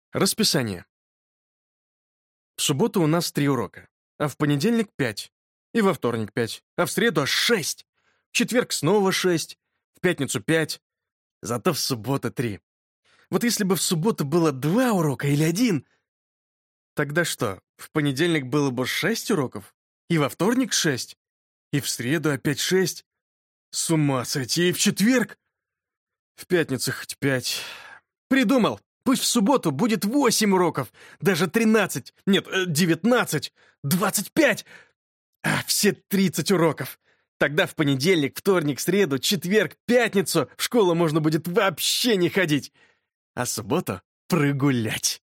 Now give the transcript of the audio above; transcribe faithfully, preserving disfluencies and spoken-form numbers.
Расписание. В субботу у нас три урока, а в понедельник пять, и во вторник пять, а в среду аж шесть. В четверг снова шесть, в пятницу пять, зато в субботу три. Вот если бы в субботу было два урока или один, тогда что, в понедельник было бы шесть уроков, и во вторник шесть, и в среду опять шесть? С ума сойти, и в четверг? В пятницу хоть пять. Придумал! Пусть в субботу будет восемь уроков, даже тринадцать, нет, девятнадцать, двадцать пять, а все тридцать уроков. Тогда в понедельник, вторник, среду, четверг, пятницу в школу можно будет вообще не ходить, а субботу прогулять.